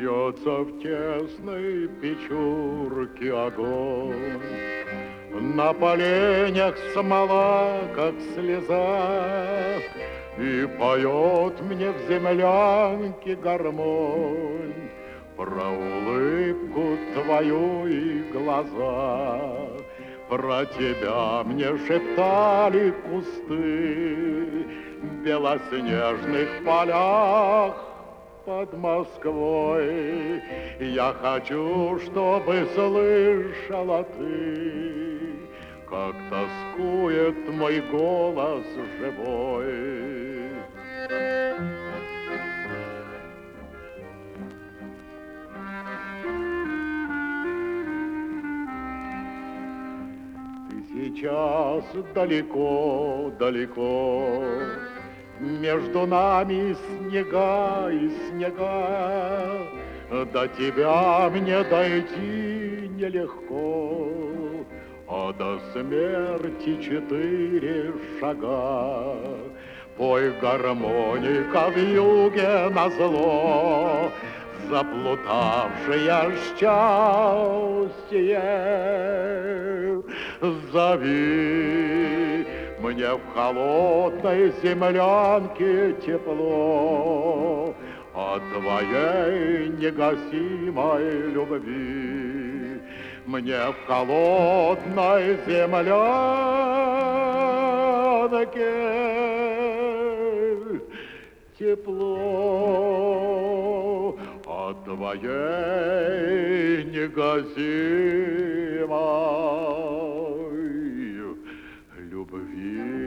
Бьется в тесной печурке огонь, на поленях смола, как слеза, и поет мне в землянке гармонь про улыбку твою и глаза. Про тебя мне шептали кусты в белоснежных полях под Москвой. Я хочу, чтобы слышала ты, как тоскует мой голос живой. Сейчас далеко-далеко, между нами снега и снега, до тебя мне дойти нелегко, а до смерти 4 шага. Пой, гармоника, в юге назло, заплутавшее счастье. Зови, мне в холодной землянке тепло от твоей негасимой любви. Мне в холодной землянке тепло от твоей негасимой любви.